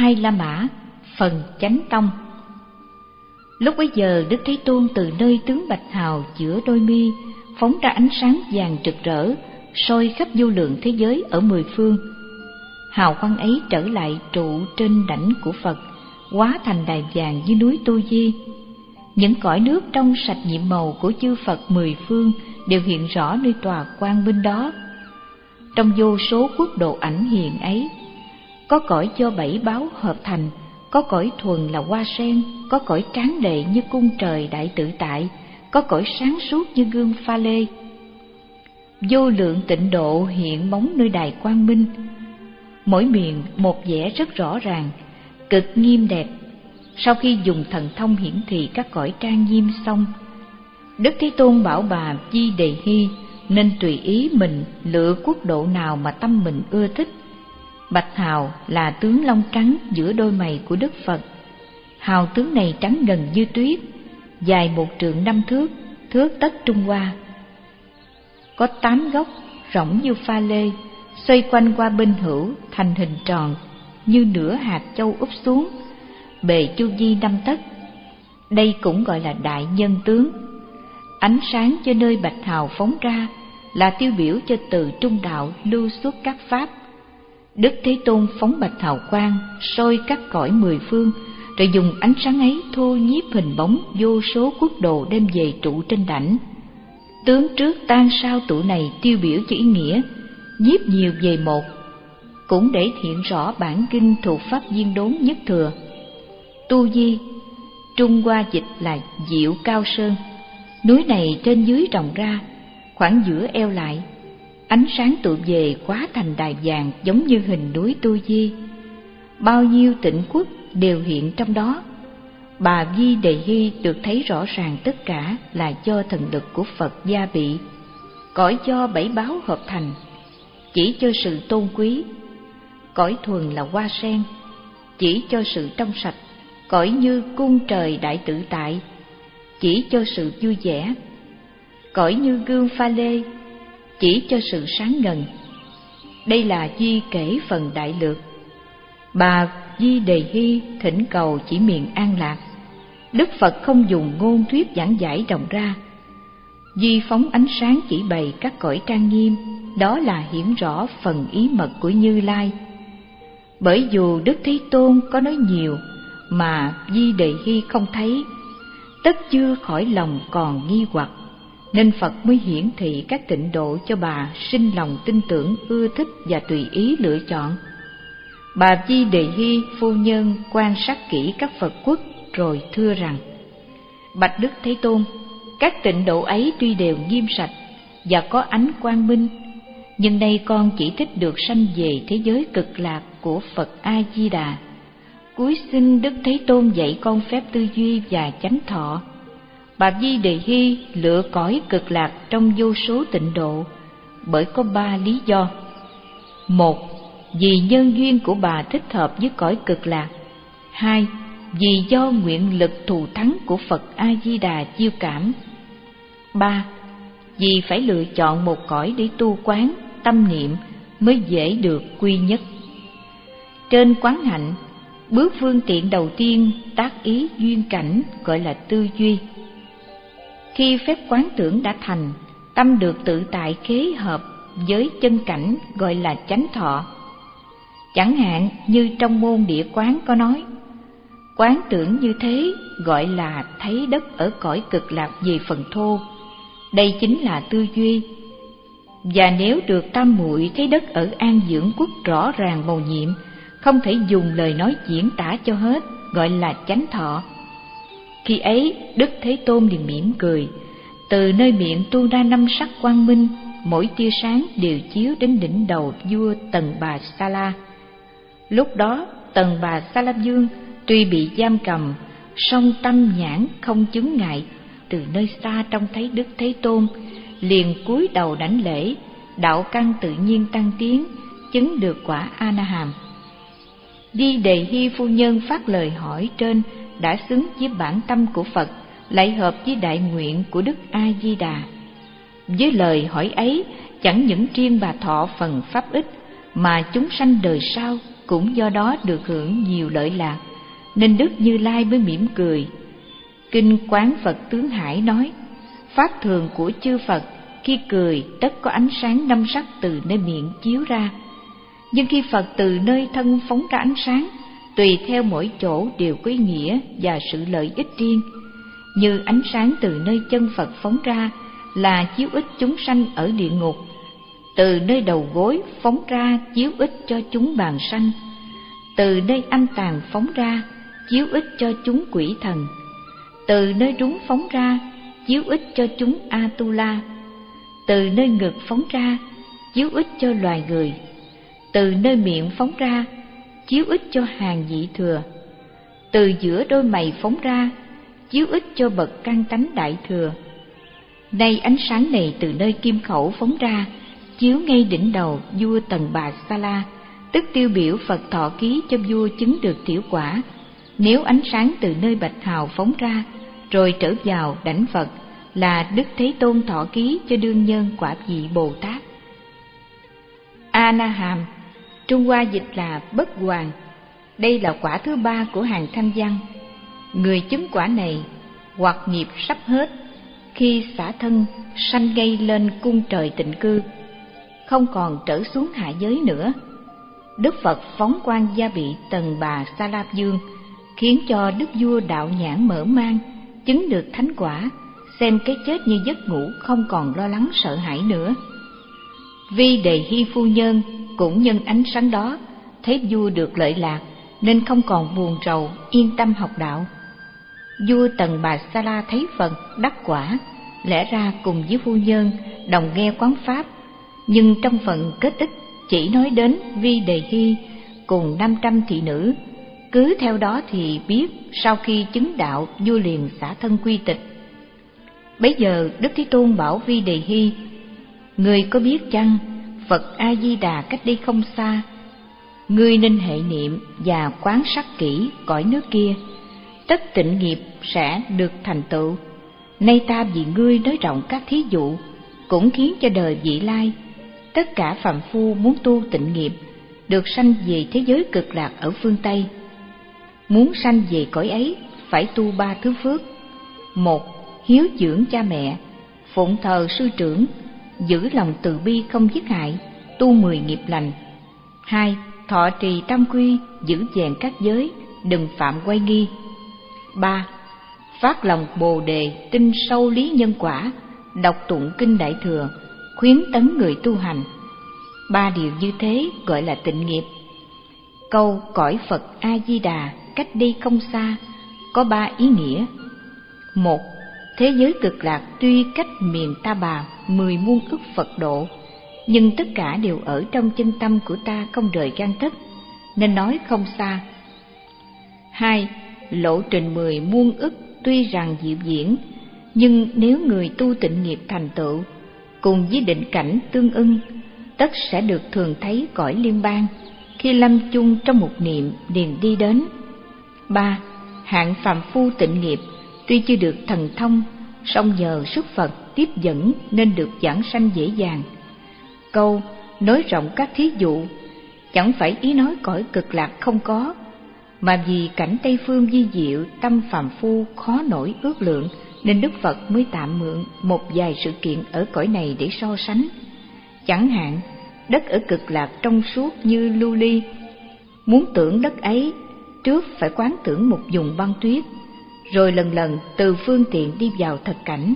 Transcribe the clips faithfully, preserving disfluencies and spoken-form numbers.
Hai La Mã, phần Chánh Tông. Lúc bấy giờ Đức Thế Tôn từ nơi tướng bạch hào giữa đôi mi phóng ra ánh sáng vàng rực rỡ, soi khắp vô lượng thế giới ở mười phương. Hào quang ấy trở lại trụ trên đảnh của Phật, hóa thành đài vàng như núi Tu Di. Những cõi nước trong sạch nhiệm màu của chư Phật mười phương đều hiện rõ nơi tòa quang minh đó. Trong vô số quốc độ ảnh hiện ấy, có cõi do bảy báo hợp thành, có cõi thuần là hoa sen, có cõi tráng lệ như cung trời đại tự tại, có cõi sáng suốt như gương pha lê. Vô lượng tịnh độ hiện bóng nơi đài quang minh, mỗi miền một vẻ rất rõ ràng, cực nghiêm đẹp. Sau khi dùng thần thông hiển thị các cõi trang nghiêm xong, Đức Thế Tôn bảo bà Di Đề Hy nên tùy ý mình lựa quốc độ nào mà tâm mình ưa thích. Bạch hào là tướng lông trắng giữa đôi mày của Đức Phật. Hào tướng này trắng ngần như tuyết, dài một trượng năm thước, thước tất Trung Hoa. Có tám góc, rỗng như pha lê, xoay quanh qua bên hữu thành hình tròn như nửa hạt châu úp xuống, bề chu vi năm tấc. Đây cũng gọi là đại nhân tướng. Ánh sáng cho nơi bạch hào phóng ra là tiêu biểu cho từ trung đạo lưu xuất các pháp. Đức Thế Tôn phóng bạch hào quang soi các cõi mười phương, rồi dùng ánh sáng ấy thu nhiếp hình bóng vô số quốc độ đem về trụ trên đảnh. Tướng trước tan sau trụ này tiêu biểu cho ý nghĩa nhiếp nhiều về một, cũng để hiện rõ bản kinh thuộc pháp viên đốn nhất thừa. Tu Di, Trung Hoa dịch là Diệu Cao Sơn. Núi này trên dưới rộng ra, khoảng giữa eo lại, ánh sáng tụ về hóa thành đài vàng giống như hình núi Tu Di. Bao nhiêu tịnh quốc đều hiện trong đó. Bà Di Đề Hy được thấy rõ ràng tất cả là do thần lực của Phật gia bị. Cõi do bảy báo hợp thành, chỉ cho sự tôn quý. Cõi thuần là hoa sen, chỉ cho sự trong sạch. Cõi như cung trời đại tự tại, chỉ cho sự vui vẻ. Cõi như gương pha lê, chỉ cho sự sáng ngần. Đây là duy kể phần đại lược. Bà Di Đề Hy thỉnh cầu chỉ miền an lạc. Đức Phật không dùng ngôn thuyết giảng giải rộng ra, duy phóng ánh sáng chỉ bày các cõi trang nghiêm, đó là hiển rõ phần ý mật của Như Lai. Bởi dù Đức Thế Tôn có nói nhiều mà Di Đề Hy không thấy, tất chưa khỏi lòng còn nghi hoặc, nên Phật mới hiển thị các tịnh độ cho bà sinh lòng tin tưởng, ưa thích và tùy ý lựa chọn. Bà Di Đề Hy phu nhân quan sát kỹ các Phật quốc rồi thưa rằng: Bạch Đức Thế Tôn, các tịnh độ ấy tuy đều nghiêm sạch và có ánh quang minh, nhưng nay con chỉ thích được sanh về thế giới cực lạc của Phật A Di Đà. Cúi xin Đức Thế Tôn dạy con phép tư duy và chánh thọ. Bà Di Đề Hy lựa cõi cực lạc trong vô số tịnh độ bởi có ba lý do. Một, vì nhân duyên của bà thích hợp với cõi cực lạc. Hai, vì do nguyện lực thù thắng của Phật A Di Đà chiêu cảm. Ba, vì phải lựa chọn một cõi để tu quán tâm niệm mới dễ được quy nhất. Trên quán hạnh, bước phương tiện đầu tiên tác ý duyên cảnh gọi là tư duy. Khi phép quán tưởng đã thành, tâm được tự tại khế hợp với chân cảnh gọi là chánh thọ. Chẳng hạn như trong môn địa quán có nói, quán tưởng như thế gọi là thấy đất ở cõi cực lạc về phần thô. Đây chính là tư duy. Và nếu được tam muội thấy đất ở an dưỡng quốc rõ ràng mầu nhiệm, không thể dùng lời nói diễn tả cho hết, gọi là chánh thọ. Khi ấy Đức Thế Tôn liền mỉm cười, từ nơi miệng tu ra năm sắc quang minh, mỗi tia sáng đều chiếu đến đỉnh đầu vua Tần Bà Sa La. Lúc đó Tần Bà Sa La Vương tuy bị giam cầm, song tâm nhãn không chứng ngại, từ nơi xa trông thấy Đức Thế Tôn, liền cúi đầu đảnh lễ, đạo căn tự nhiên tăng tiến, chứng được quả A Na Hàm. Di Đề Hy phu nhân phát lời hỏi trên đã xứng với bản tâm của Phật, lại hợp với đại nguyện của Đức A Di Đà. Với lời hỏi ấy, chẳng những riêng bà thọ phần pháp ích, mà chúng sanh đời sau cũng do đó được hưởng nhiều lợi lạc, nên Đức Như Lai mới mỉm cười. Kinh Quán Phật Tướng Hải nói, pháp thường của chư Phật khi cười tất có ánh sáng năm sắc từ nơi miệng chiếu ra. Nhưng khi Phật từ nơi thân phóng ra ánh sáng, tùy theo mỗi chỗ đều có ý nghĩa và sự lợi ích riêng. Như ánh sáng từ nơi chân Phật phóng ra là chiếu ích chúng sanh ở địa ngục, từ nơi đầu gối phóng ra chiếu ích cho chúng bàn sanh, từ nơi anh tàn phóng ra chiếu ích cho chúng quỷ thần, từ nơi rúng phóng ra chiếu ích cho chúng Atula, từ nơi ngực phóng ra chiếu ích cho loài người, từ nơi miệng phóng ra chiếu ích cho hàng vị thừa, từ giữa đôi mày phóng ra chiếu ích cho bậc căn tánh đại thừa. Nay ánh sáng này từ nơi kim khẩu phóng ra chiếu ngay đỉnh đầu vua Tần Bà Sa La, tức tiêu biểu Phật thọ ký cho vua chứng được tiểu quả. Nếu ánh sáng từ nơi bạch hào phóng ra rồi trở vào đảnh Phật là Đức Thế Tôn thọ ký cho đương nhân quả vị Bồ Tát. A Na Hàm, Trung Hoa dịch là bất hoàn. Đây là quả thứ ba của hàng thanh văn. Người chứng quả này hoặc nghiệp sắp hết, khi xả thân sanh ngay lên cung trời tịnh cư, không còn trở xuống hạ giới nữa. Đức Phật phóng quang gia bị Tần Bà Sa La vương, khiến cho đức vua đạo nhãn mở mang, chứng được thánh quả, xem cái chết như giấc ngủ, không còn lo lắng sợ hãi nữa. Vi Đề Hy phu nhân cũng nhân ánh sáng đó thấy vua được lợi lạc, nên không còn buồn rầu, yên tâm học đạo. Vua Tần Bà Sa La thấy Phật đắc quả, lẽ ra cùng với phu nhân đồng nghe quán pháp, nhưng trong phần kết ích chỉ nói đến Vi Đề Hy cùng năm trăm thị nữ. Cứ theo đó thì biết sau khi chứng đạo vua liền xả thân quy tịch. Bấy giờ Đức Thế Tôn bảo Vi Đề Hy: Ngươi có biết chăng, Phật A Di Đà cách đây không xa, ngươi nên hệ niệm và quán sát kỹ cõi nước kia, tất tịnh nghiệp sẽ được thành tựu. Nay ta vì ngươi nói rộng các thí dụ, cũng khiến cho đời vị lai tất cả phàm phu muốn tu tịnh nghiệp được sanh về thế giới cực lạc ở phương Tây. Muốn sanh về cõi ấy phải tu ba thứ phước: một, hiếu dưỡng cha mẹ, phụng thờ sư trưởng, giữ lòng từ bi không giết hại, tu mười nghiệp lành. Hai, thọ trì tam quy, giữ vẹn các giới, đừng phạm quay nghi. Ba, phát lòng bồ đề, tin sâu lý nhân quả, đọc tụng kinh Đại Thừa, khuyến tấn người tu hành. Ba điều như thế gọi là tịnh nghiệp. Câu cõi Phật A Di Đà cách đây không xa có ba ý nghĩa. Một, thế giới cực lạc tuy cách miền Ta Bà mười muôn ức Phật độ, nhưng tất cả đều ở trong chân tâm của ta, không rời gan thức, nên nói không xa. Hai, lộ trình mười muôn ức tuy rằng diệu diễn, nhưng nếu người tu tịnh nghiệp thành tựu cùng với định cảnh tương ưng, tất sẽ được thường thấy cõi liên bang, khi lâm chung trong một niệm liền đi đến. Ba, hạng phàm phu tịnh nghiệp tuy chưa được thần thông, song nhờ sức Phật tiếp dẫn nên được giảng sanh dễ dàng. Câu nói rộng các thí dụ chẳng phải ý nói cõi cực lạc không có, mà vì cảnh Tây phương vi diệu, tâm phàm phu khó nổi ước lượng, nên Đức Phật mới tạm mượn một vài sự kiện ở cõi này để so sánh. Chẳng hạn, đất ở cực lạc trong suốt như lưu ly, muốn tưởng đất ấy, trước phải quán tưởng một vùng băng tuyết, rồi lần lần từ phương tiện đi vào thật cảnh.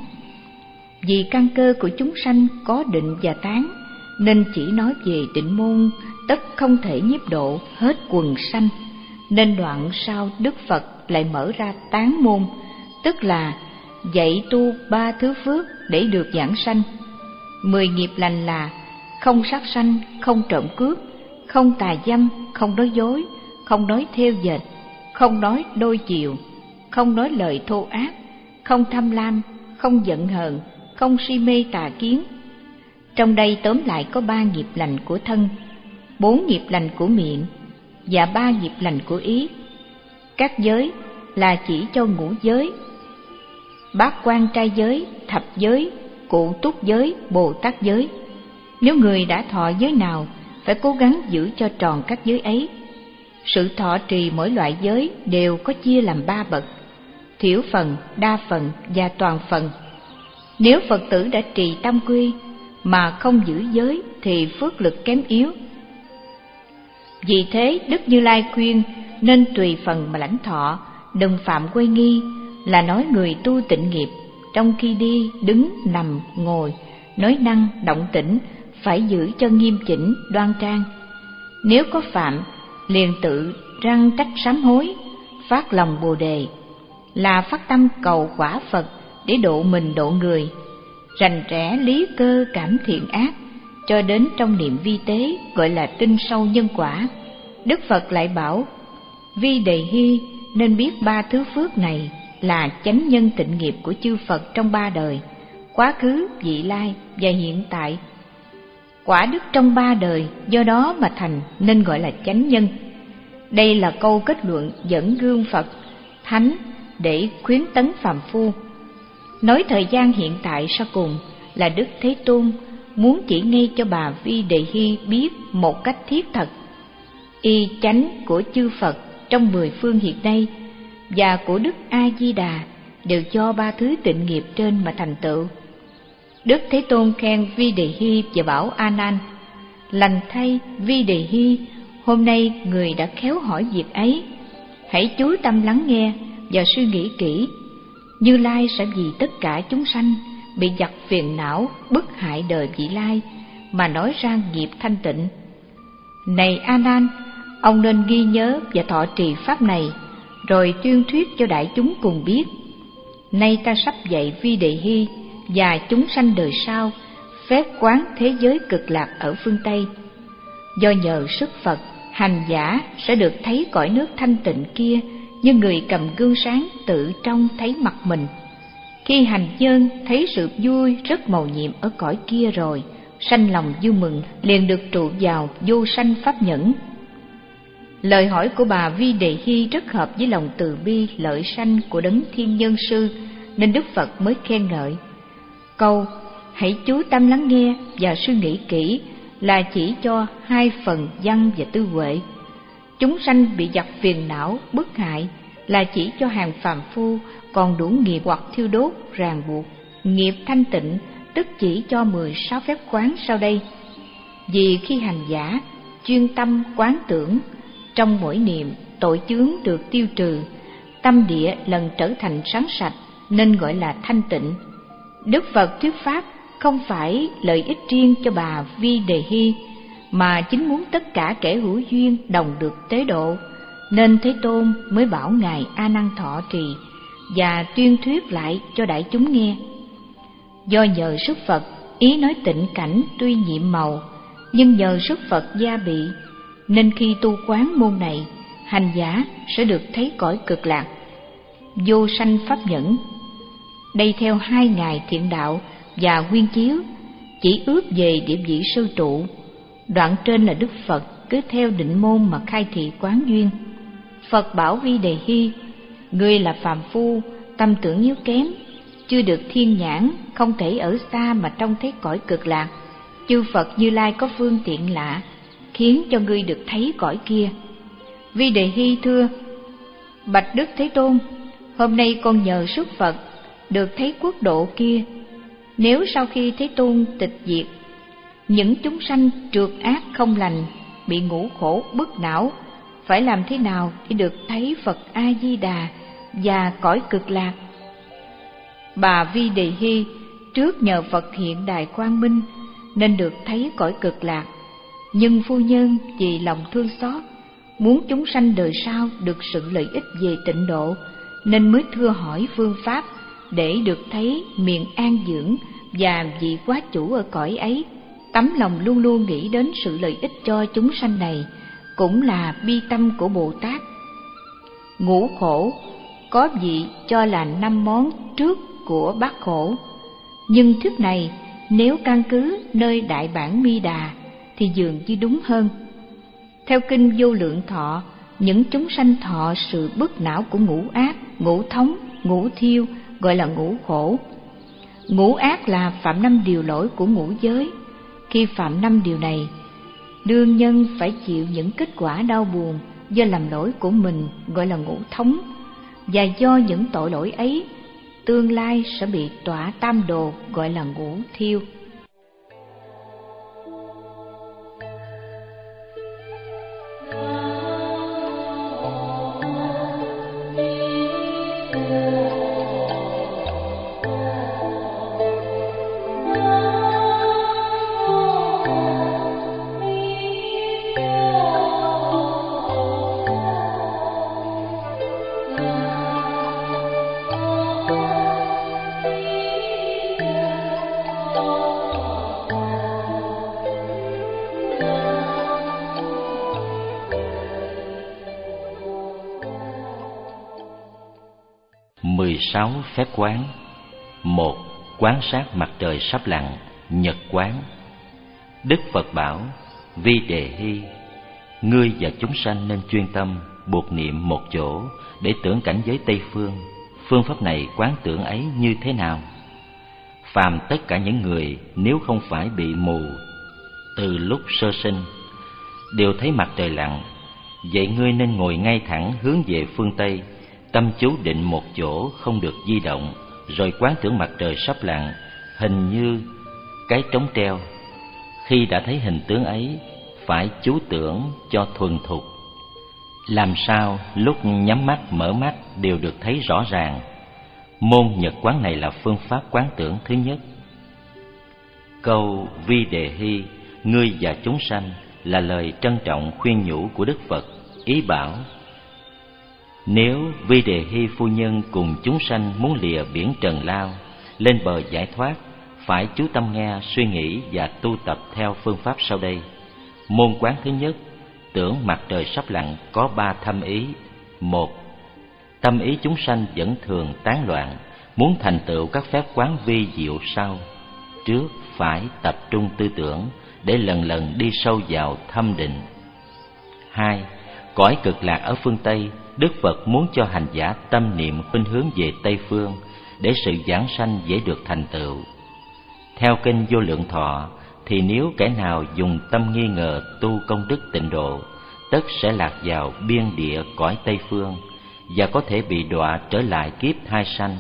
Vì căn cơ của chúng sanh có định và tán, nên chỉ nói về định môn tất không thể nhiếp độ hết quần sanh, nên đoạn sau Đức Phật lại mở ra tán môn, tức là dạy tu ba thứ phước để được giảng sanh. Mười nghiệp lành là không sát sanh, không trộm cướp, không tà dâm, không nói dối, không nói theo dệt, không nói đôi chiều, không nói lời thô ác, không tham lam, không giận hờn, không si mê tà kiến. Trong đây tóm lại có ba nghiệp lành của thân, bốn nghiệp lành của miệng và ba nghiệp lành của ý. Các giới là chỉ cho ngũ giới, bát quan trai giới, thập giới, cụ túc giới, Bồ Tát giới. Nếu người đã thọ giới nào, phải cố gắng giữ cho tròn các giới ấy. Sự thọ trì mỗi loại giới đều có chia làm ba bậc: thiểu phần, đa phần và toàn phần. Nếu Phật tử đã trì tam quy mà không giữ giới thì phước lực kém yếu. Vì thế Đức Như Lai khuyên nên tùy phần mà lãnh thọ, đừng phạm quay nghi, là nói người tu tịnh nghiệp trong khi đi, đứng, nằm, ngồi, nói năng, động tĩnh phải giữ cho nghiêm chỉnh, đoan trang. Nếu có phạm, liền tự răng trách sám hối, phát lòng Bồ đề, là phát tâm cầu quả Phật để độ mình độ người, rành rẽ lý cơ cảm thiện ác, cho đến trong niệm vi tế gọi là tin sâu nhân quả. Đức Phật lại bảo Vi Đề Hy nên biết ba thứ phước này là chánh nhân tịnh nghiệp của chư Phật trong ba đời, quá khứ, vị lai và hiện tại. Quả đức trong ba đời do đó mà thành nên gọi là chánh nhân. Đây là câu kết luận dẫn gương Phật Thánh để khuyến tấn phàm phu. Nói thời gian hiện tại sau cùng là Đức Thế Tôn muốn chỉ ngay cho bà Vi Đề Hy biết một cách thiết thật y chánh của chư Phật trong mười phương hiện nay và của Đức A Di Đà đều do ba thứ tịnh nghiệp trên mà thành tựu. Đức Thế Tôn khen Vi Đề Hy và bảo A Nan: lành thay Vi Đề Hy, hôm nay người đã khéo hỏi việc ấy, hãy chú tâm lắng nghe và suy nghĩ kỹ. Như Lai sẽ vì tất cả chúng sanh bị giặc phiền não bức hại đời vị lai mà nói ra nghiệp thanh tịnh. Này A Nan, ông nên ghi nhớ và thọ trì pháp này, rồi tuyên thuyết cho đại chúng cùng biết. Nay ta sắp dạy Vi Đề Hy và chúng sanh đời sau phép quán thế giới cực lạc ở phương Tây. Do nhờ sức Phật, hành giả sẽ được thấy cõi nước thanh tịnh kia như người cầm gương sáng tự trong thấy mặt mình. Khi hành nhân thấy sự vui rất mầu nhiệm ở cõi kia rồi, sanh lòng vui mừng, liền được trụ vào vô sanh pháp nhẫn. Lời hỏi của bà Vi Đề Hy rất hợp với lòng từ bi lợi sanh của Đấng Thiên Nhân Sư, nên Đức Phật mới khen ngợi. Câu hãy chú tâm lắng nghe và suy nghĩ kỹ là chỉ cho hai phần văn và tư huệ. Chúng sanh bị giặc phiền não bức hại là chỉ cho hàng phàm phu còn đủ nghiệp hoặc thiêu đốt ràng buộc. Nghiệp thanh tịnh tức chỉ cho mười sáu phép quán sau đây. Vì khi hành giả chuyên tâm quán tưởng, trong mỗi niệm tội chướng được tiêu trừ, tâm địa lần trở thành sáng sạch nên gọi là thanh tịnh. Đức Phật thuyết pháp không phải lợi ích riêng cho bà Vi Đề Hy, mà chính muốn tất cả kẻ hữu duyên đồng được tế độ, nên Thế Tôn mới bảo ngài A Nan thọ trì và tuyên thuyết lại cho đại chúng nghe. Do nhờ sức Phật, ý nói tịnh cảnh tuy nhiệm màu, nhưng nhờ sức Phật gia bị, nên khi tu quán môn này, hành giả sẽ được thấy cõi cực lạc, vô sanh pháp nhẫn. Đây theo hai ngài Thiện Đạo và Nguyên Chiếu chỉ ước về địa vị sư trụ. Đoạn trên là Đức Phật cứ theo định môn mà khai thị quán duyên. Phật bảo Vi Đề Hy: ngươi là phàm phu, tâm tưởng yếu kém, chưa được thiên nhãn, không thể ở xa mà trông thấy cõi cực lạc. Chư Phật Như Lai có phương tiện lạ, khiến cho ngươi được thấy cõi kia. Vi Đề Hy thưa: bạch Đức Thế Tôn, hôm nay con nhờ sức Phật được thấy quốc độ kia. Nếu sau khi Thế Tôn tịch diệt, những chúng sanh trượt ác không lành, bị ngũ khổ bức não, phải làm thế nào để được thấy Phật A Di Đà và cõi cực lạc? Bà Vi Đề Hy trước nhờ Phật hiện đài quang minh nên được thấy cõi cực lạc, nhưng phu nhân vì lòng thương xót muốn chúng sanh đời sau được sự lợi ích về tịnh độ, nên mới thưa hỏi phương pháp để được thấy miền an dưỡng và vị quá chủ ở cõi ấy. Tấm lòng luôn luôn nghĩ đến sự lợi ích cho chúng sanh này cũng là bi tâm của Bồ Tát. Ngũ khổ có vị cho là năm món trước của bát khổ, nhưng thuyết này nếu căn cứ nơi Đại Bản Mi Đà thì dường như đúng hơn. Theo kinh Vô Lượng Thọ, những chúng sanh thọ sự bức não của ngũ ác, ngũ thống, ngũ thiêu gọi là ngũ khổ. Ngũ ác là phạm năm điều lỗi của ngũ giới. Khi phạm năm điều này, đương nhân phải chịu những kết quả đau buồn do làm lỗi của mình gọi là ngũ thống, và do những tội lỗi ấy tương lai sẽ bị tọa tam đồ gọi là ngũ thiêu. mười sáu phép quán. Một. Quán sát mặt trời sắp lặn, nhật quán. Đức Phật bảo: Vi Đề Hy, ngươi và chúng sanh nên chuyên tâm buộc niệm một chỗ để tưởng cảnh giới Tây phương. Phương pháp này quán tưởng ấy như thế nào? Phàm tất cả những người nếu không phải bị mù từ lúc sơ sinh đều thấy mặt trời lặn, vậy ngươi nên ngồi ngay thẳng hướng về phương Tây, tâm chú định một chỗ không được di động, rồi quán tưởng mặt trời sắp lặn hình như cái trống treo. Khi đã thấy hình tướng ấy, phải chú tưởng cho thuần thục, làm sao lúc nhắm mắt mở mắt đều được thấy rõ ràng. Môn nhật quán này là phương pháp quán tưởng thứ nhất. Câu Vi Đề Hy, ngươi và chúng sanh là lời trân trọng khuyên nhủ của Đức Phật, ý bảo nếu Vi Đề Hy phu nhân cùng chúng sanh muốn lìa biển trần lao, lên bờ giải thoát, phải chú tâm nghe, suy nghĩ và tu tập theo phương pháp sau đây. Môn quán thứ nhất, tưởng mặt trời sắp lặn, có ba thâm ý. Một. Tâm ý chúng sanh vẫn thường tán loạn, muốn thành tựu các phép quán vi diệu sau. Trước phải tập trung tư tưởng để lần lần đi sâu vào thâm định. Hai. Cõi cực lạc ở phương Tây, Đức Phật muốn cho hành giả tâm niệm khuynh hướng về Tây phương để sự giảng sanh dễ được thành tựu. Theo kinh Vô Lượng Thọ thì nếu kẻ nào dùng tâm nghi ngờ tu công đức tịnh độ, tất sẽ lạc vào biên địa cõi Tây phương và có thể bị đọa trở lại kiếp thai sanh.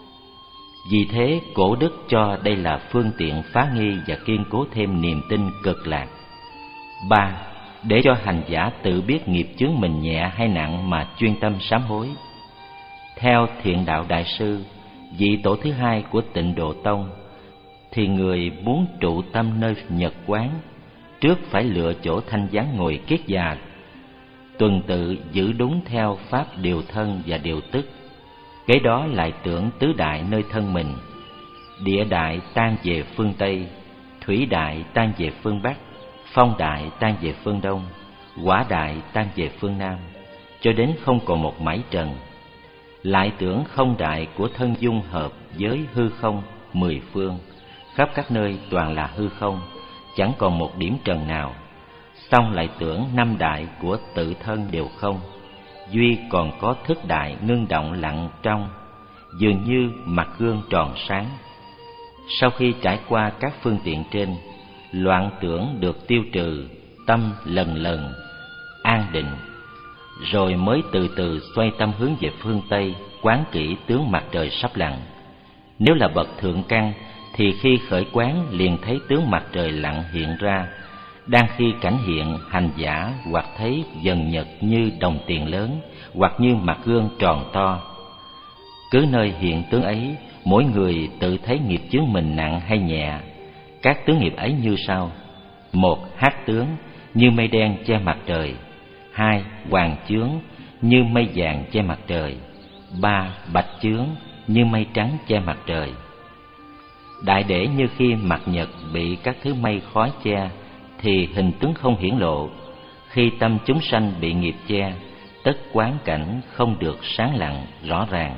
Vì thế cổ đức cho đây là phương tiện phá nghi và kiên cố thêm niềm tin cực lạc. Ba. Để cho hành giả tự biết nghiệp chướng mình nhẹ hay nặng mà chuyên tâm sám hối. Theo Thiện Đạo Đại Sư, vị tổ thứ hai của Tịnh Độ Tông, thì người muốn trụ tâm nơi nhật quán, trước phải lựa chỗ thanh vắng ngồi kiết già, tuần tự giữ đúng theo pháp điều thân và điều tức. Kế đó lại tưởng tứ đại nơi thân mình. Địa đại tan về phương Tây, thủy đại tan về phương Bắc, phong đại tan về phương Đông, hỏa đại tan về phương Nam, cho đến không còn một mảy trần. Lại tưởng không đại của thân dung hợp với hư không mười phương, khắp các nơi toàn là hư không, chẳng còn một điểm trần nào. Xong lại tưởng năm đại của tự thân đều không, duy còn có thức đại ngưng động lặng trong, dường như mặt gương tròn sáng. Sau khi trải qua các phương tiện trên, loạn tưởng được tiêu trừ, tâm lần lần an định, rồi mới từ từ xoay tâm hướng về phương Tây, quán kỹ tướng mặt trời sắp lặn. Nếu là bậc thượng căn thì khi khởi quán liền thấy tướng mặt trời lặn hiện ra. Đang khi cảnh hiện, hành giả hoặc thấy dần nhật như đồng tiền lớn, hoặc như mặt gương tròn to. Cứ nơi hiện tướng ấy, mỗi người tự thấy nghiệp chướng mình nặng hay nhẹ. Các tướng nghiệp ấy như sau: một. Hắc tướng, như mây đen che mặt trời. Hai. Hoàng chướng, như mây vàng che mặt trời. Ba. Bạch chướng, như mây trắng che mặt trời. Đại để như khi mặt nhật bị các thứ mây khói che thì hình tướng không hiển lộ. Khi tâm chúng sanh bị nghiệp che, tất quán cảnh không được sáng lặng rõ ràng.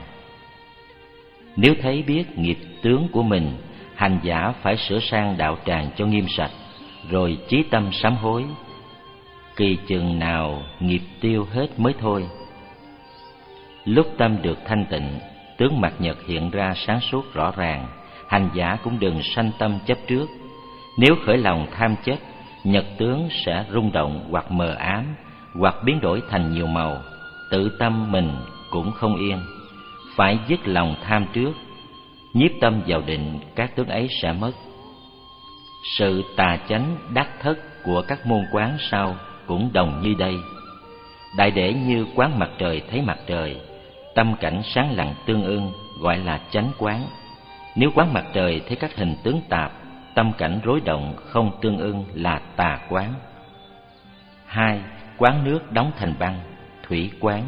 Nếu thấy biết nghiệp tướng của mình, hành giả phải sửa sang đạo tràng cho nghiêm sạch, rồi chí tâm sám hối. Kỳ chừng nào nghiệp tiêu hết mới thôi. Lúc tâm được thanh tịnh, tướng mặt nhật hiện ra sáng suốt rõ ràng, hành giả cũng đừng sanh tâm chấp trước. Nếu khởi lòng tham chấp, nhật tướng sẽ rung động hoặc mờ ám, hoặc biến đổi thành nhiều màu, tự tâm mình cũng không yên. Phải dứt lòng tham trước, nhiếp tâm vào định, các tướng ấy sẽ mất. Sự tà chánh đắc thất của các môn quán sau cũng đồng như đây. Đại để như quán mặt trời thấy mặt trời, tâm cảnh sáng lặng tương ưng, gọi là chánh quán. Nếu quán mặt trời thấy các hình tướng tạp, tâm cảnh rối động không tương ưng là tà quán. Hai, quán nước đóng thành băng, thủy quán.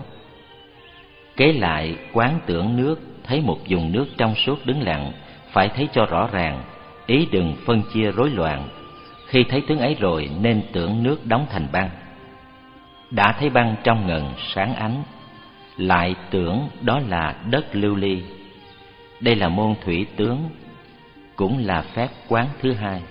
Kế lại quán tưởng nước, thấy một vùng nước trong suốt đứng lặng, phải thấy cho rõ ràng, ý đừng phân chia rối loạn. Khi thấy tướng ấy rồi nên tưởng nước đóng thành băng. Đã thấy băng trong ngần sáng ánh, lại tưởng đó là đất lưu ly. Đây là môn thủy tướng, cũng là phép quán thứ hai.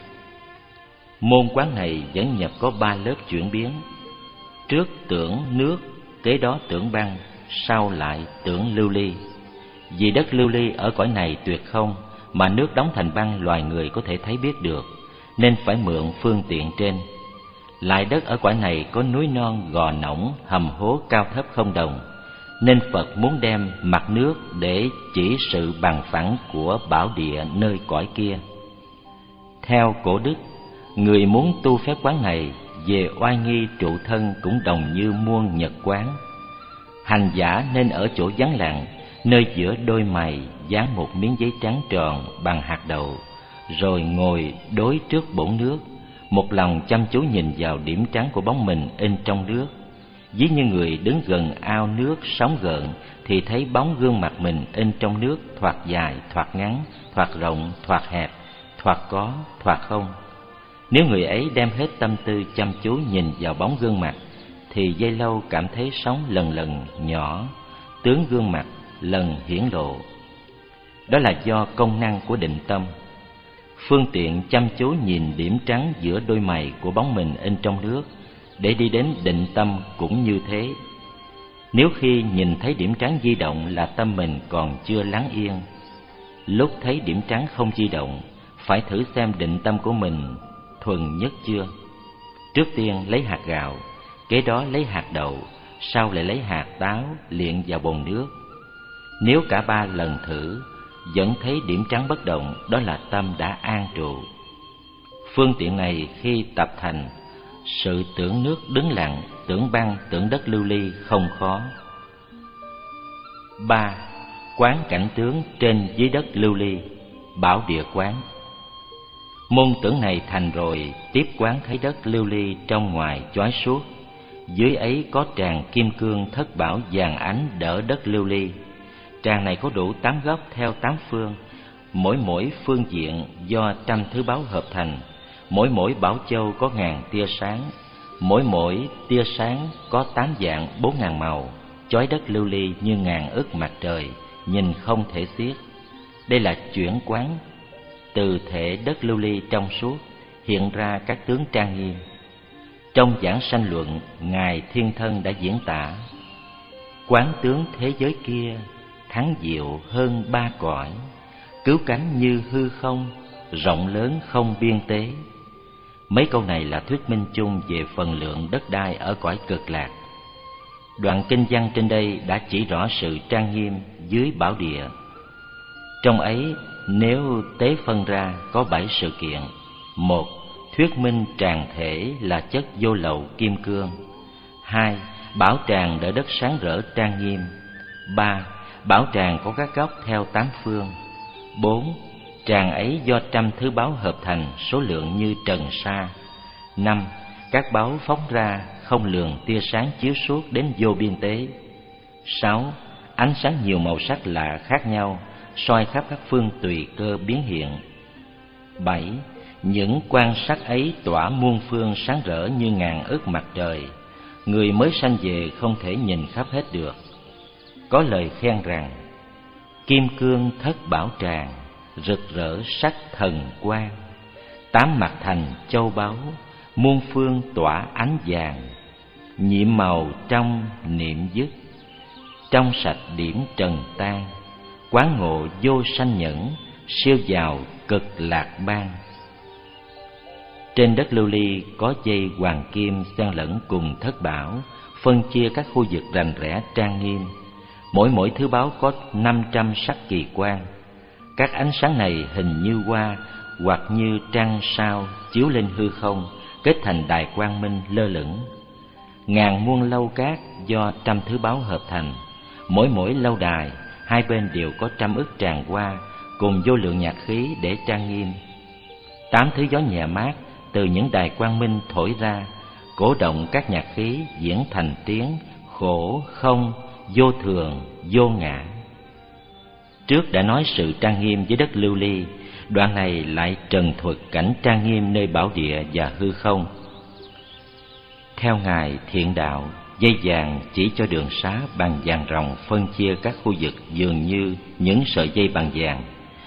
Môn quán này vẫn nhập có ba lớp chuyển biến: trước tưởng nước, kế đó tưởng băng, sau lại tưởng lưu ly. Vì đất lưu ly ở cõi này tuyệt không, mà nước đóng thành băng loài người có thể thấy biết được, nên phải mượn phương tiện trên. Lại đất ở cõi này có núi non, gò nõng, hầm hố cao thấp không đồng, nên Phật muốn đem mặt nước để chỉ sự bằng phẳng của bảo địa nơi cõi kia. Theo cổ đức, người muốn tu phép quán này về oai nghi trụ thân cũng đồng như muôn nhật quán. Hành giả nên ở chỗ vắng lặng, nơi giữa đôi mày dán một miếng giấy trắng tròn bằng hạt đậu, rồi ngồi đối trước bồn nước, một lòng chăm chú nhìn vào điểm trắng của bóng mình in trong nước. Ví như người đứng gần ao nước sóng gợn thì thấy bóng gương mặt mình in trong nước, thoạt dài, thoạt ngắn, thoạt rộng, thoạt hẹp, thoạt có, thoạt không. Nếu người ấy đem hết tâm tư chăm chú nhìn vào bóng gương mặt, thì giây lâu cảm thấy sóng lần lần nhỏ, tướng gương mặt lần hiển lộ. Đó là do công năng của định tâm. Phương tiện chăm chú nhìn điểm trắng giữa đôi mày của bóng mình in trong nước, để đi đến định tâm cũng như thế. Nếu khi nhìn thấy điểm trắng di động là tâm mình còn chưa lắng yên. Lúc thấy điểm trắng không di động, phải thử xem định tâm của mình thuần nhất chưa. Trước tiên lấy hạt gạo, kế đó lấy hạt đậu, sau lại lấy hạt táo luyện vào bồn nước. Nếu cả ba lần thử vẫn thấy điểm trắng bất động, đó là tâm đã an trụ. Phương tiện này khi tập thành, sự tưởng nước đứng lặng, tưởng băng, tưởng đất lưu ly không khó. Ba, quán cảnh tướng trên dưới đất lưu ly, bảo địa quán. Môn tưởng này thành rồi, tiếp quán thấy đất lưu ly trong ngoài chói suốt, dưới ấy có tràng kim cương thất bảo vàng ánh đỡ đất lưu ly. Tràng này có đủ tám góc theo tám phương, mỗi mỗi phương diện do trăm thứ báu hợp thành. Mỗi mỗi bảo châu có ngàn tia sáng, mỗi mỗi tia sáng có tám dạng bốn ngàn màu, chói đất lưu ly như ngàn ức mặt trời, nhìn không thể xiết. Đây là chuyển quán. Từ thể đất lưu ly trong suốt hiện ra các tướng trang nghiêm. Trong giảng sanh luận, Ngài Thiên Thân đã diễn tả: quán tướng thế giới kia thắng diệu hơn ba cõi, cứu cánh như hư không, rộng lớn không biên tế. Mấy câu này là thuyết minh chung về phần lượng đất đai ở cõi cực lạc. Đoạn kinh văn trên đây đã chỉ rõ sự trang nghiêm dưới bảo địa. Trong ấy nếu tế phân ra có bảy sự kiện. Một, thuyết minh tràng thể là chất vô lậu kim cương. Hai, bảo tràng đỡ đất sáng rỡ trang nghiêm. Ba, bảo tràng có các góc theo tám phương. Bốn, tràng ấy do trăm thứ báu hợp thành, số lượng như trần sa. Năm, các báu phóng ra không lường tia sáng chiếu suốt đến vô biên tế. Sáu, ánh sáng nhiều màu sắc lạ khác nhau, soi khắp các phương tùy cơ biến hiện. Bảy, những quan sắc ấy tỏa muôn phương sáng rỡ như ngàn ức mặt trời, người mới sanh về không thể nhìn khắp hết được. Có lời khen rằng: kim cương thất bảo tràng, rực rỡ sắc thần quang, tám mặt thành châu báu, muôn phương tỏa ánh vàng, nhiệm màu trong niệm dứt, trong sạch điểm trần tan, quán ngộ vô sanh nhẫn, siêu giàu cực lạc ban. Trên đất lưu ly có dây hoàng kim xen lẫn cùng thất bảo, phân chia các khu vực rành rẽ trang nghiêm. Mỗi mỗi thứ báu có năm trăm sắc kỳ quan. Các ánh sáng này hình như hoa hoặc như trăng sao chiếu lên hư không, kết thành đài quang minh lơ lửng. Ngàn muôn lâu cát do trăm thứ báu hợp thành. Mỗi mỗi lâu đài, hai bên đều có trăm ức tràng hoa cùng vô lượng nhạc khí để trang nghiêm. Tám thứ gió nhẹ mát từ những đài quang minh thổi ra, cổ động các nhạc khí diễn thành tiếng khổ, không, vô thường, vô ngã. Trước đã nói sự trang nghiêm với đất lưu ly, đoạn này lại trần thuật cảnh trang nghiêm nơi bảo địa và hư không. Theo Ngài Thiện Đạo, dây vàng chỉ cho đường xá bằng vàng ròng phân chia các khu vực dường như những sợi dây bằng vàng.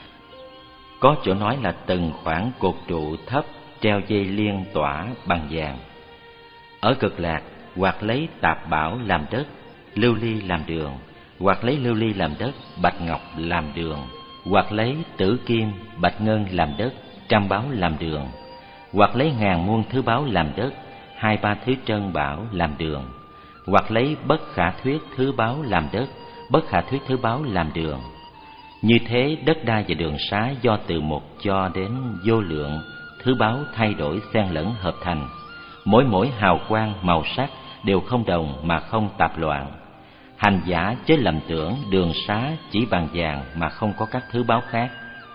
Có chỗ nói là từng khoảng cột trụ thấp treo dây liên tỏa bằng vàng. Ở Cực Lạc, hoặc lấy tạp bảo làm đất, lưu ly làm đường, hoặc lấy lưu ly làm đất, bạch ngọc làm đường, hoặc lấy tử kim, bạch ngân làm đất, trăm báu làm đường, hoặc lấy ngàn muôn thứ báu làm đất, hai ba thứ trân bảo làm đường, hoặc lấy bất khả thuyết thứ báu làm đất, bất khả thuyết thứ báu làm đường. Như thế đất đai và đường xá do từ một cho đến vô lượng thứ báu thay đổi xen lẫn hợp thành. Mỗi mỗi hào quang màu sắc đều không đồng mà không tạp loạn. Hành giả chớ lầm tưởng đường xá chỉ bằng vàng mà không có các thứ báu khác.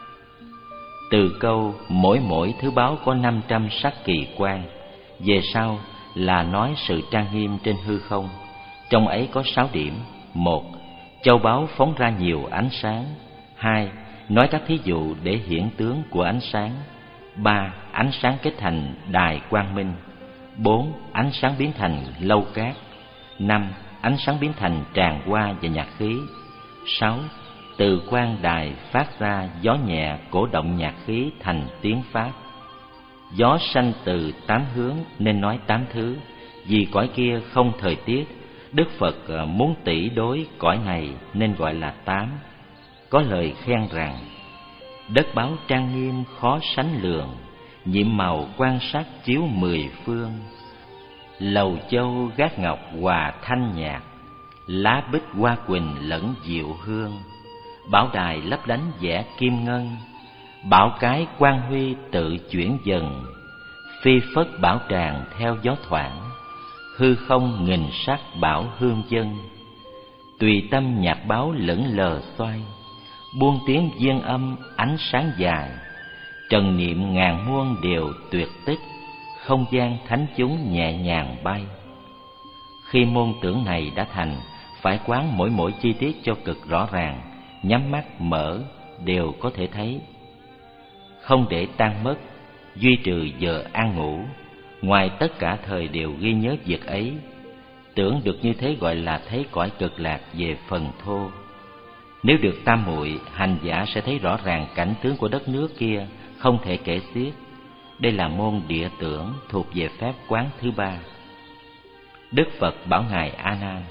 Từ câu mỗi mỗi thứ báu có năm trăm sắc kỳ quan, về sau là nói sự trang nghiêm trên hư không. Trong ấy có sáu điểm: một, châu báu phóng ra nhiều ánh sáng. Hai, nói các thí dụ để hiển tướng của ánh sáng. Ba, ánh sáng kết thành đài quang minh. Bốn, ánh sáng biến thành lâu cát. Năm, ánh sáng biến thành tràng hoa và nhạc khí. Sáu, từ quan đài phát ra gió nhẹ cổ động nhạc khí thành tiếng pháp. Gió sanh từ tám hướng nên nói tám thứ, vì cõi kia không thời tiết. Đức Phật muốn tỷ đối cõi này nên gọi là tám. Có lời khen rằng: đất báo trang nghiêm khó sánh lường, nhiệm màu quan sát chiếu mười phương. Lầu châu gác ngọc hòa thanh nhạc, lá bích hoa quỳnh lẫn diệu hương. Bảo đài lấp lánh vẽ kim ngân, bảo cái quang huy tự chuyển dần. Phi phất bảo tràng theo gió thoảng, hư không nghìn sắc bảo hương dân. Tùy tâm nhạc báo lững lờ xoay, buông tiếng viên âm ánh sáng dài. Trần niệm ngàn muôn đều tuyệt tích, không gian thánh chúng nhẹ nhàng bay. Khi môn tưởng này đã thành, phải quán mỗi mỗi chi tiết cho cực rõ ràng, nhắm mắt mở đều có thể thấy. Không để tan mất, duy trừ giờ an ngủ, ngoài tất cả thời đều ghi nhớ việc ấy. Tưởng được như thế gọi là thấy cõi cực lạc về phần thô. Nếu được tam muội, hành giả sẽ thấy rõ ràng cảnh tướng của đất nước kia không thể kể xiết. Đây là môn địa tưởng thuộc về phép quán thứ ba. Đức Phật bảo ngài A Nan: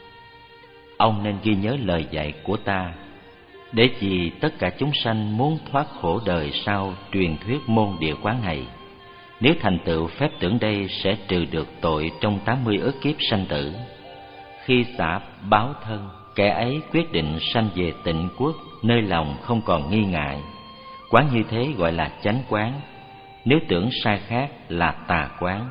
ông nên ghi nhớ lời dạy của ta, để vì tất cả chúng sanh muốn thoát khổ đời sau truyền thuyết môn địa quán này. Nếu thành tựu phép tưởng đây sẽ trừ được tội trong tám mươi ức kiếp sanh tử. Khi xả báo thân, kẻ ấy quyết định sanh về tịnh quốc, nơi lòng không còn nghi ngại. Quán như thế gọi là chánh quán, nếu tưởng sai khác là tà quán.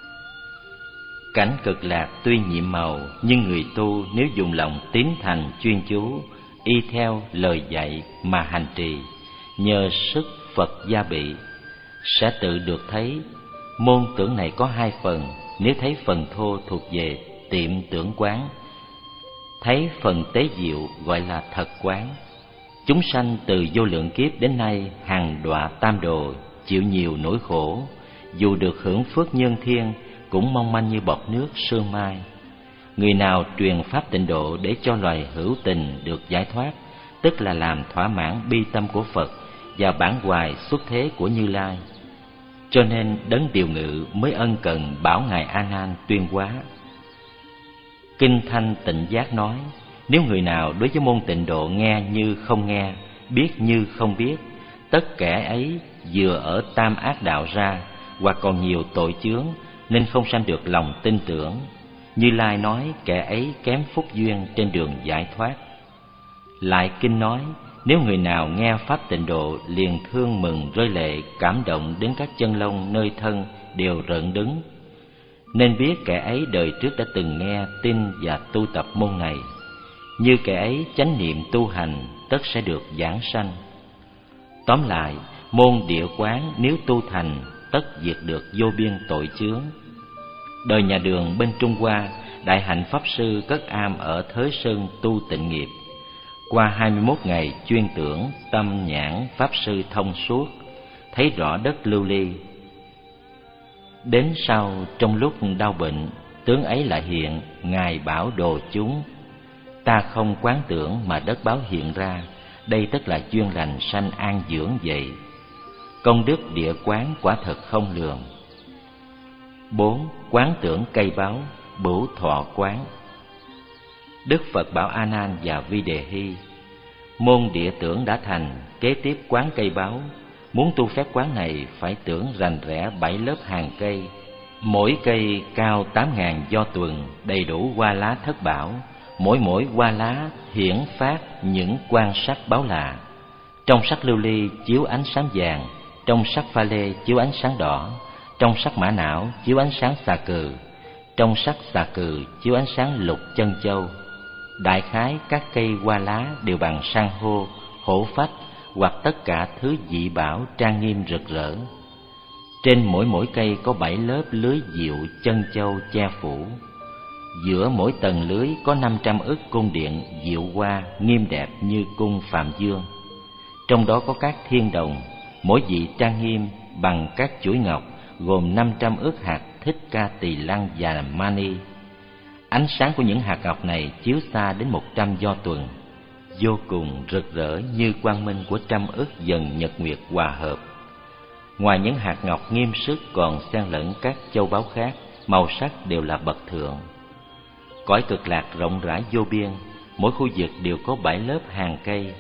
Cảnh cực lạc tuy nhiệm màu, nhưng người tu nếu dùng lòng tín thành chuyên chú, y theo lời dạy mà hành trì, nhờ sức Phật gia bị, sẽ tự được thấy. Môn tưởng này có hai phần, nếu thấy phần thô thuộc về tiệm tưởng quán, thấy phần tế diệu gọi là thật quán. Chúng sanh từ vô lượng kiếp đến nay hằng đọa tam đồ, chịu nhiều nỗi khổ, dù được hưởng phước nhân thiên cũng mong manh như bọt nước sương mai. Người nào truyền pháp tịnh độ để cho loài hữu tình được giải thoát, tức là làm thỏa mãn bi tâm của Phật và bản hoài xuất thế của Như Lai. Cho nên đấng điều ngự mới ân cần bảo ngài A Nan tuyên hóa. Kinh Thanh Tịnh Giác nói: nếu người nào đối với môn tịnh độ nghe như không nghe, biết như không biết, tất kẻ ấy vừa ở tam ác đạo ra, hoặc còn nhiều tội chướng, nên không sanh được lòng tin tưởng. Như Lai nói kẻ ấy kém phúc duyên trên đường giải thoát. Lại kinh nói, nếu người nào nghe pháp tịnh độ liền thương mừng rơi lệ, cảm động đến các chân lông nơi thân đều rợn đứng, nên biết kẻ ấy đời trước đã từng nghe, tin và tu tập môn này. Như kẻ ấy chánh niệm tu hành, tất sẽ được giảng sanh. Tóm lại, môn Địa Quán nếu tu thành, tất diệt được vô biên tội chướng. Đời nhà Đường bên Trung Hoa, Đại Hạnh Pháp Sư cất am ở Thới Sơn tu tịnh nghiệp. Qua hai mươi mốt ngày chuyên tưởng, tâm nhãn Pháp Sư thông suốt, thấy rõ đất lưu ly. Đến sau, trong lúc đau bệnh, tướng ấy lại hiện, Ngài bảo đồ chúng: ta không quán tưởng mà đất báo hiện ra, đây tất là duyên lành sanh an dưỡng vậy. Công đức địa quán quả thật không lường. Bốn. Quán tưởng cây báo, bửu thọ quán. Đức Phật bảo A Nan và Vi Đề Hy: môn địa tưởng đã thành, kế tiếp quán cây báo. Muốn tu phép quán này phải tưởng rành rẽ bảy lớp hàng cây, mỗi cây cao tám ngàn do tuần, đầy đủ hoa lá thất bảo. Mỗi mỗi hoa lá hiển phát những quan sắc báo lạ. Trong sắc lưu ly chiếu ánh sáng vàng, trong sắc pha lê chiếu ánh sáng đỏ, trong sắc mã não chiếu ánh sáng xà cừ, trong sắc xà cừ chiếu ánh sáng lục chân châu. Đại khái các cây hoa lá đều bằng san hô, hổ phách hoặc tất cả thứ dị bảo trang nghiêm rực rỡ. Trên mỗi mỗi cây có bảy lớp lưới diệu chân châu che phủ. Giữa mỗi tầng lưới có năm trăm ức cung điện diệu hoa nghiêm đẹp như cung Phạm Dương. Trong đó có các thiên đồng, mỗi vị trang nghiêm bằng các chuỗi ngọc, gồm năm trăm ức hạt Thích Ca Tỳ Lăng và Mani. Ánh sáng của những hạt ngọc này chiếu xa đến một trăm do tuần, vô cùng rực rỡ như quang minh của trăm ức dần nhật nguyệt hòa hợp. Ngoài những hạt ngọc nghiêm sức còn xen lẫn các châu báu khác, màu sắc đều là bậc thượng. Cõi cực lạc rộng rãi vô biên, mỗi khu vực đều có bảy lớp hàng cây.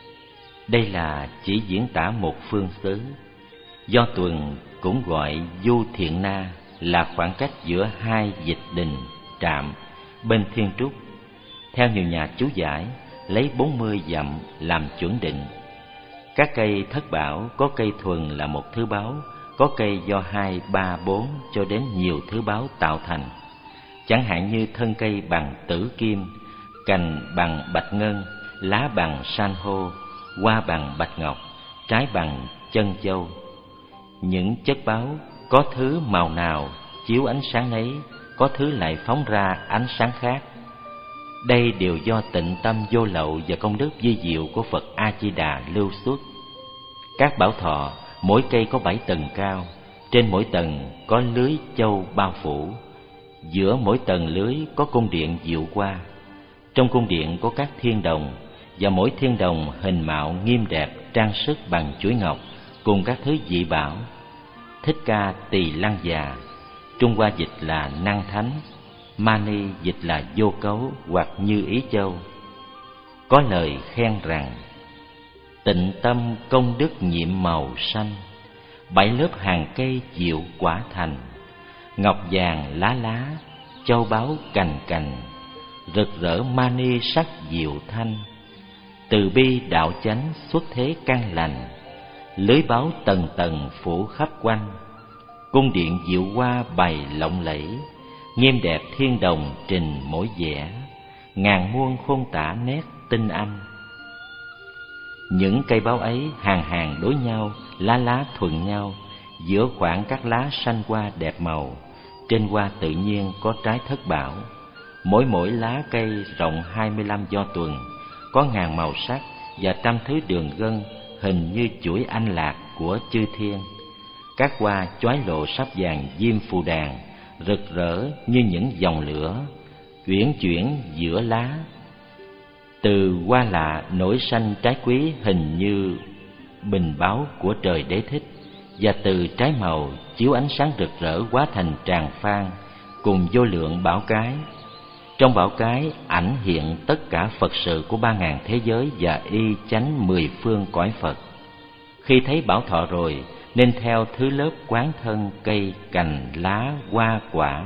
Đây là chỉ diễn tả một phương xứ. Do tuần cũng gọi Du Thiện Na, là khoảng cách giữa hai dịch đình trạm bên Thiên Trúc. Theo nhiều nhà chú giải, lấy bốn mươi dặm làm chuẩn định. Các cây thất bảo có cây thuần là một thứ báu, có cây do hai, ba, bốn cho đến nhiều thứ báu tạo thành. Chẳng hạn như thân cây bằng tử kim, cành bằng bạch ngân, lá bằng san hô, hoa bằng bạch ngọc, trái bằng chân châu. Những chất báu có thứ màu nào chiếu ánh sáng ấy, có thứ lại phóng ra ánh sáng khác. Đây đều do tịnh tâm vô lậu và công đức vi diệu của Phật A Di Đà lưu xuất. Các bảo thọ mỗi cây có bảy tầng cao, trên mỗi tầng có lưới châu bao phủ. Giữa mỗi tầng lưới có cung điện diệu hoa. Trong cung điện có các thiên đồng, và mỗi thiên đồng hình mạo nghiêm đẹp, trang sức bằng chuỗi ngọc cùng các thứ dị bảo. Thích Ca Tỳ Lăng già, Trung Hoa dịch là năng thánh, Mani dịch là vô cấu hoặc như ý châu. Có lời khen rằng: tịnh tâm công đức nhiệm màu xanh, bảy lớp hàng cây diệu quả thành, ngọc vàng lá lá, châu báu cành cành, rực rỡ mani sắc diệu thanh. Từ bi đạo chánh xuất thế căn lành, lưới báu tầng tầng phủ khắp quanh. Cung điện diệu hoa bày lộng lẫy, nghiêm đẹp thiên đồng trình mỗi vẻ, ngàn muôn khôn tả nét tinh anh. Những cây báu ấy hàng hàng đối nhau, lá lá thuận nhau, giữa khoảng các lá xanh hoa đẹp màu. Trên hoa tự nhiên có trái thất bảo. Mỗi mỗi lá cây rộng hai mươi lăm do tuần, có ngàn màu sắc và trăm thứ đường gân, hình như chuỗi anh lạc của chư thiên. Các hoa chói lộ sáp vàng diêm phù đàn, rực rỡ như những dòng lửa uyển chuyển giữa lá. Từ hoa lạ nổi xanh trái quý hình như bình báu của trời Đế Thích, và từ trái màu chiếu ánh sáng rực rỡ hóa thành tràng phan cùng vô lượng bảo cái. Trong bảo cái ảnh hiện tất cả Phật sự của ba ngàn thế giới và y chánh mười phương cõi Phật. Khi thấy bảo thọ rồi, nên theo thứ lớp quán thân cây, cành, lá, hoa, quả,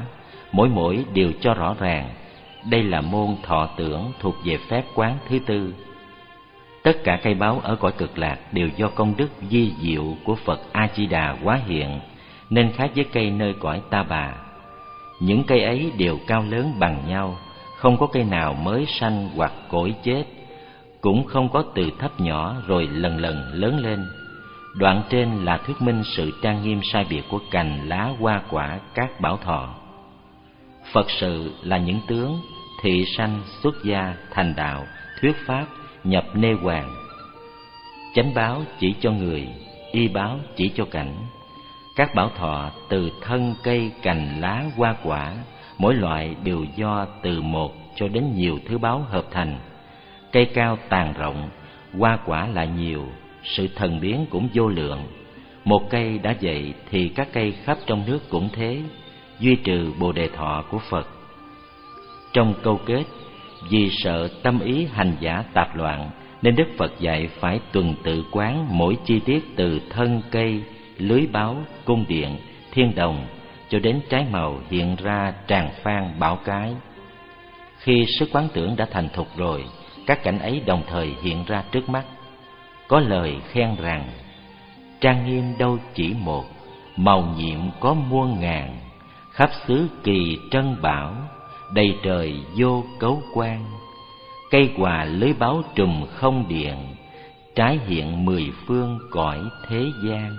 mỗi mỗi đều cho rõ ràng. Đây là môn thọ tưởng thuộc về phép quán thứ tư. Tất cả cây báu ở cõi cực lạc đều do công đức vi diệu của Phật A Di Đà hóa hiện, nên khác với cây nơi cõi Ta Bà. Những cây ấy đều cao lớn bằng nhau, không có cây nào mới sanh hoặc cỗi chết, cũng không có từ thấp nhỏ rồi lần lần lớn lên. Đoạn trên là thuyết minh sự trang nghiêm sai biệt của cành lá hoa quả các bảo thọ. Phật sự là những tướng thị sanh, xuất gia, thành đạo, thuyết pháp, nhập nê hoàng. Chánh báo chỉ cho người, y báo chỉ cho cảnh. Các bảo thọ từ thân cây, cành lá, hoa quả, mỗi loại đều do từ một cho đến nhiều thứ báu hợp thành. Cây cao tàn rộng, hoa quả lại nhiều, sự thần biến cũng vô lượng. Một cây đã vậy thì các cây khắp trong nước cũng thế, duy trừ bồ đề thọ của Phật. Trong câu kết, vì sợ tâm ý hành giả tạp loạn, nên Đức Phật dạy phải tuần tự quán mỗi chi tiết từ thân cây, lưới báo, cung điện, thiên đồng cho đến trái màu hiện ra tràng phan bảo cái. Khi sức quán tưởng đã thành thục rồi, các cảnh ấy đồng thời hiện ra trước mắt. Có lời khen rằng: trang nghiêm đâu chỉ một, màu nhiệm có muôn ngàn, khắp xứ kỳ trân bảo, đầy trời vô cấu quan. Cây hòa lưới báo trùm không điện, trái hiện mười phương cõi thế gian.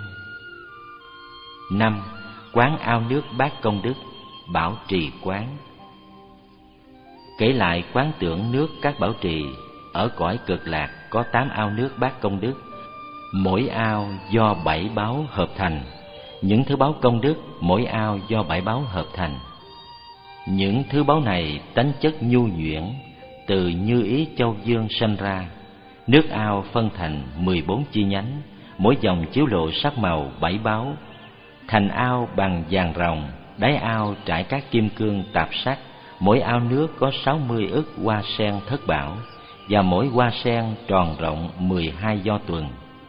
Năm. Quán ao nước bát công đức, bảo trì quán. Kể lại quán tưởng nước các bảo trì. Ở cõi cực lạc có tám ao nước bát công đức, mỗi ao do bảy báu hợp thành. Những thứ báu công đức mỗi ao do bảy báu hợp thành. Những thứ báu này tánh chất nhu nhuyễn, từ như ý châu dương sanh ra. Nước ao phân thành mười bốn chi nhánh, mỗi dòng chiếu lộ sắc màu bảy báu. Thành ao bằng vàng ròng, đáy ao trải các kim cương tạp sắc. Mỗi ao nước có sáu mươi ức hoa sen thất bảo, và mỗi hoa sen tròn rộng mười hai do tuần.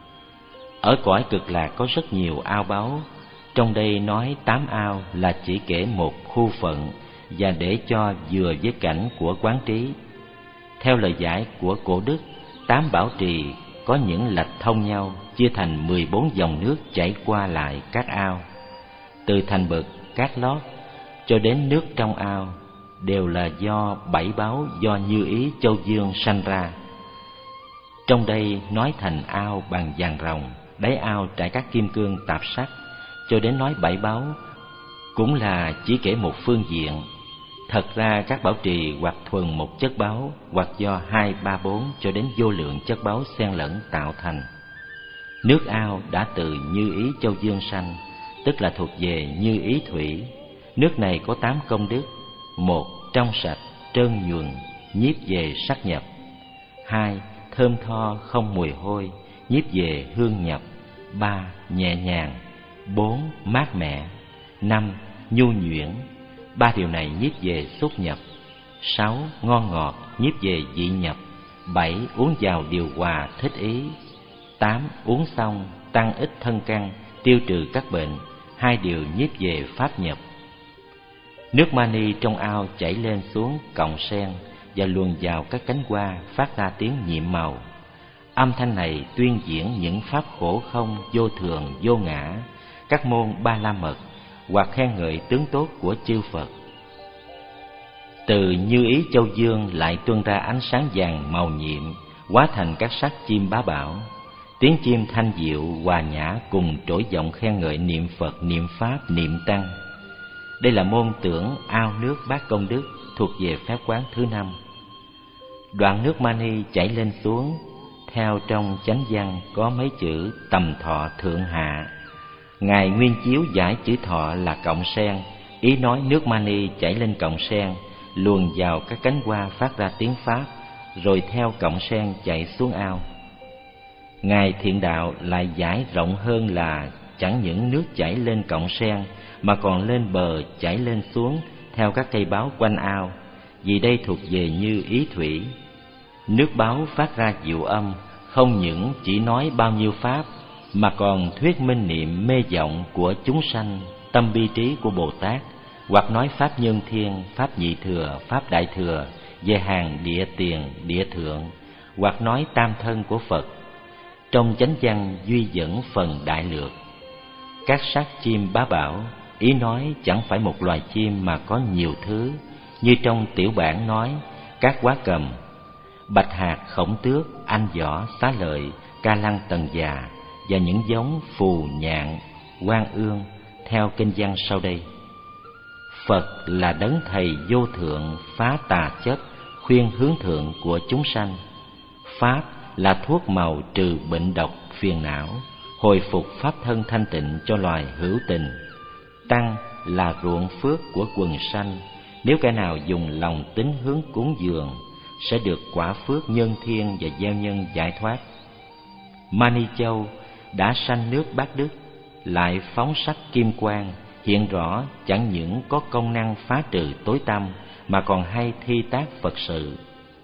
Ở cõi cực lạc có rất nhiều ao báu. Trong đây nói tám ao là chỉ kể một khu phận, và để cho vừa với cảnh của quán trí. Theo lời giải của cổ đức, tám bảo trì có những lạch thông nhau, chia thành mười bốn dòng nước chảy qua lại các ao. Từ thành bậc, cát lót cho đến nước trong ao đều là do bảy báu do như ý châu dương sanh ra. Trong đây nói thành ao bằng vàng ròng, đáy ao trải các kim cương tạp sắc, cho đến nói bảy báu cũng là chỉ kể một phương diện. Thật ra các bảo trì hoặc thuần một chất báu, hoặc do hai ba bốn cho đến vô lượng chất báu xen lẫn tạo thành. Nước ao đã từ như ý châu dương sanh, tức là thuộc về như ý thủy. Nước này có tám công đức: một, trong sạch, trơn nhuần, nhiếp về sắc nhập. Hai, thơm tho không mùi hôi, nhiếp về hương nhập. Ba, nhẹ nhàng. Bốn, mát mẻ. Năm, nhu nhuyễn. Ba điều này nhiếp về xúc nhập. Sáu, ngon ngọt, nhiếp về vị nhập. Bảy, uống vào điều hòa thích ý. Tám, uống xong tăng ích thân căn, tiêu trừ các bệnh. Hai điều nhiếp về pháp nhập. Nước mani trong ao chảy lên xuống cọng sen và luồn vào các cánh hoa, phát ra tiếng nhiệm màu. Âm thanh này tuyên diễn những pháp khổ không, vô thường, vô ngã, các môn ba la mật, hoặc khen ngợi tướng tốt của chư Phật. Từ như ý châu dương lại tuôn ra ánh sáng vàng màu nhiệm, hóa thành các sắc chim bá bảo. Tiếng chim thanh diệu hòa nhã cùng trỗi giọng khen ngợi niệm Phật, niệm Pháp, niệm Tăng. Đây là môn tưởng ao nước bát công đức, thuộc về phép quán thứ năm. Đoạn nước mani chảy lên xuống, theo trong chánh văn có mấy chữ tầm thọ thượng hạ. Ngài Nguyên Chiếu giải chữ thọ là cộng sen, ý nói nước mani chảy lên cộng sen, luồn vào các cánh hoa phát ra tiếng Pháp, rồi theo cộng sen chạy xuống ao. Ngài Thiện Đạo lại giải rộng hơn là chẳng những nước chảy lên cộng sen, mà còn lên bờ chảy lên xuống theo các cây báo quanh ao, vì đây thuộc về như ý thủy. Nước báo phát ra diệu âm, không những chỉ nói bao nhiêu pháp, mà còn thuyết minh niệm mê vọng của chúng sanh, tâm bi trí của Bồ Tát, hoặc nói pháp nhân thiên, pháp nhị thừa, pháp đại thừa về hàng địa tiền, địa thượng, hoặc nói tam thân của Phật. Trong chánh văn duy dẫn phần đại lược. Các sát chim bá bảo, ý nói chẳng phải một loài chim mà có nhiều thứ, như trong tiểu bản nói các quá cầm, bạch hạc, khổng tước, anh võ, xá lợi, ca lăng tần già và những giống phù nhạn, quan ương theo kinh văn sau đây. Phật là đấng thầy vô thượng, phá tà chất, khuyên hướng thượng của chúng sanh. Pháp là thuốc màu trừ bệnh độc phiền não, hồi phục pháp thân thanh tịnh cho loài hữu tình. Tăng là ruộng phước của quần sanh, nếu kẻ nào dùng lòng tín hướng cúng dường sẽ được quả phước nhân thiên và gieo nhân giải thoát. Mani Châu đã sanh nước Bát Đức, lại phóng sắc kim quang, hiện rõ chẳng những có công năng phá trừ tối tăm mà còn hay thi tác Phật sự.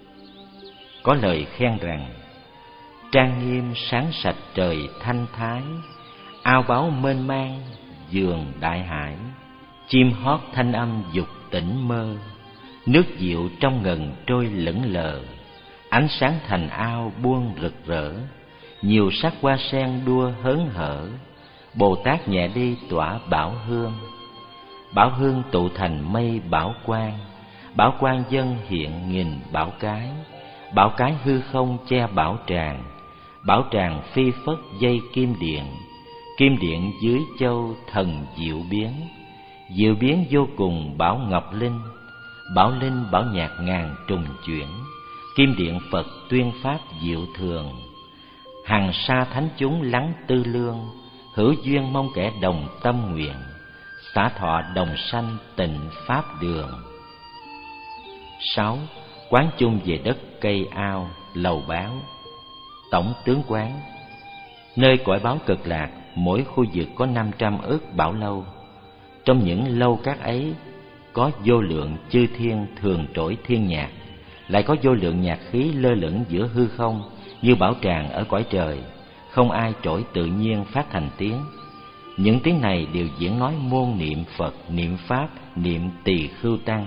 Có lời khen rằng: trang nghiêm sáng sạch trời thanh thái, ao báu mênh mang giường đại hải, chim hót thanh âm dục tỉnh mơ, nước diệu trong ngần trôi lững lờ, ánh sáng thành ao buông rực rỡ, nhiều sắc hoa sen đua hớn hở, Bồ Tát nhẹ đi tỏa bảo hương. Bảo hương tụ thành mây bảo quang, bảo quang dân hiện nghìn bảo cái, bảo cái hư không che bảo tràng, bảo tràng phi phất dây kim điện, kim điện dưới châu thần diệu biến, diệu biến vô cùng bảo ngọc linh, bảo linh bảo nhạc ngàn trùng chuyển, kim điện Phật tuyên pháp diệu thường, hằng sa thánh chúng lắng tư lương, hữu duyên mong kẻ đồng tâm nguyện, xả thọ đồng sanh tịnh pháp đường. Sáu. Quán chung về đất cây ao, lầu báo. Tổng tướng quán. Nơi cõi báo Cực Lạc, mỗi khu vực có năm trăm ức bảo lâu. Trong những lâu các ấy có vô lượng chư thiên thường trỗi thiên nhạc, lại có vô lượng nhạc khí lơ lửng giữa hư không như bảo tràng ở cõi trời, không ai trỗi tự nhiên phát thành tiếng. Những tiếng này đều diễn nói môn niệm Phật, niệm Pháp, niệm Tỳ Khưu Tăng.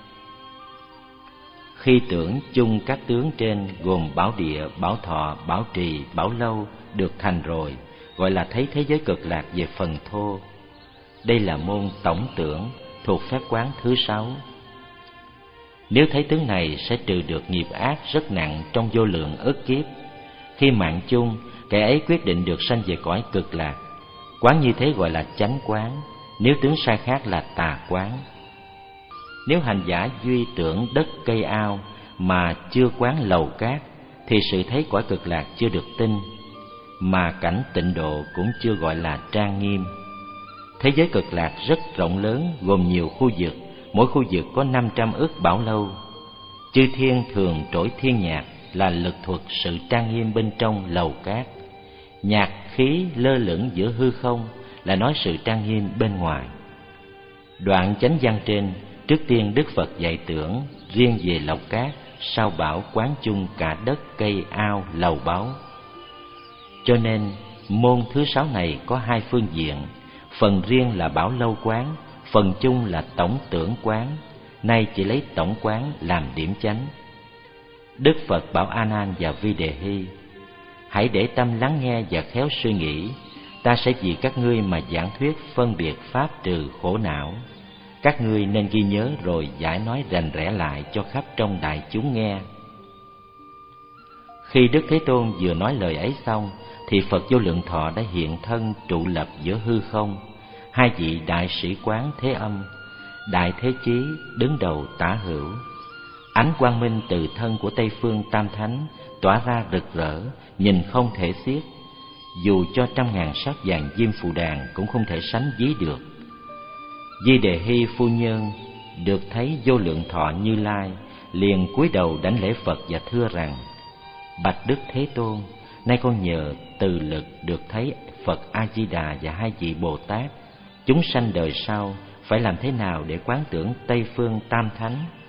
Khi tưởng chung các tướng trên gồm bảo địa, bảo thọ, bảo trì, bảo lâu được thành rồi, gọi là thấy thế giới Cực Lạc về phần thô. Đây là môn tổng tưởng thuộc phép quán thứ sáu. Nếu thấy tướng này sẽ trừ được nghiệp ác rất nặng trong vô lượng ức kiếp. Khi mạng chung, kẻ ấy quyết định được sanh về cõi Cực Lạc. Quán như thế gọi là chánh quán, nếu tướng sai khác là tà quán. Nếu hành giả duy tưởng đất cây ao mà chưa quán lầu cát, thì sự thấy cõi Cực Lạc chưa được tinh, mà cảnh tịnh độ cũng chưa gọi là trang nghiêm. Thế giới Cực Lạc rất rộng lớn, gồm nhiều khu vực, mỗi khu vực có năm trăm ức bảo lâu. Chư thiên thường trỗi thiên nhạc là lực thuật sự trang nghiêm bên trong lầu cát. Nhạc khí lơ lửng giữa hư không là nói sự trang nghiêm bên ngoài. Đoạn chánh văn trên, trước tiên Đức Phật dạy tưởng riêng về lầu cát, sau bảo quán chung cả đất cây ao lầu báu. Cho nên môn thứ sáu này có hai phương diện, phần riêng là bảo lâu quán, phần chung là tổng tưởng quán. Nay chỉ lấy tổng quán làm điểm chánh. Đức Phật bảo A Nan và Vi Đề Hy: hãy để tâm lắng nghe và khéo suy nghĩ, ta sẽ vì các ngươi mà giảng thuyết phân biệt pháp trừ khổ não. Các ngươi nên ghi nhớ rồi giải nói rành rẽ lại cho khắp trong đại chúng nghe. Khi Đức Thế Tôn vừa nói lời ấy xong, thì Phật Vô Lượng Thọ đã hiện thân trụ lập giữa hư không. Hai vị đại sĩ quán Thế Âm, Đại Thế Chí đứng đầu tả hữu. Ánh quang minh từ thân của Tây Phương Tam Thánh tỏa ra rực rỡ, nhìn không thể xiết. Dù cho trăm ngàn sắc vàng diêm phù đàn cũng không thể sánh ví được. Di Đề Hy phu nhân được thấy Vô Lượng Thọ Như Lai, liền cúi đầu đảnh lễ Phật và thưa rằng: bạch Đức Thế Tôn, nay con nhờ từ lực được thấy Phật A Di Đà và hai vị Bồ Tát, chúng sanh đời sau phải làm thế nào để quán tưởng Tây Phương Tam Thánh?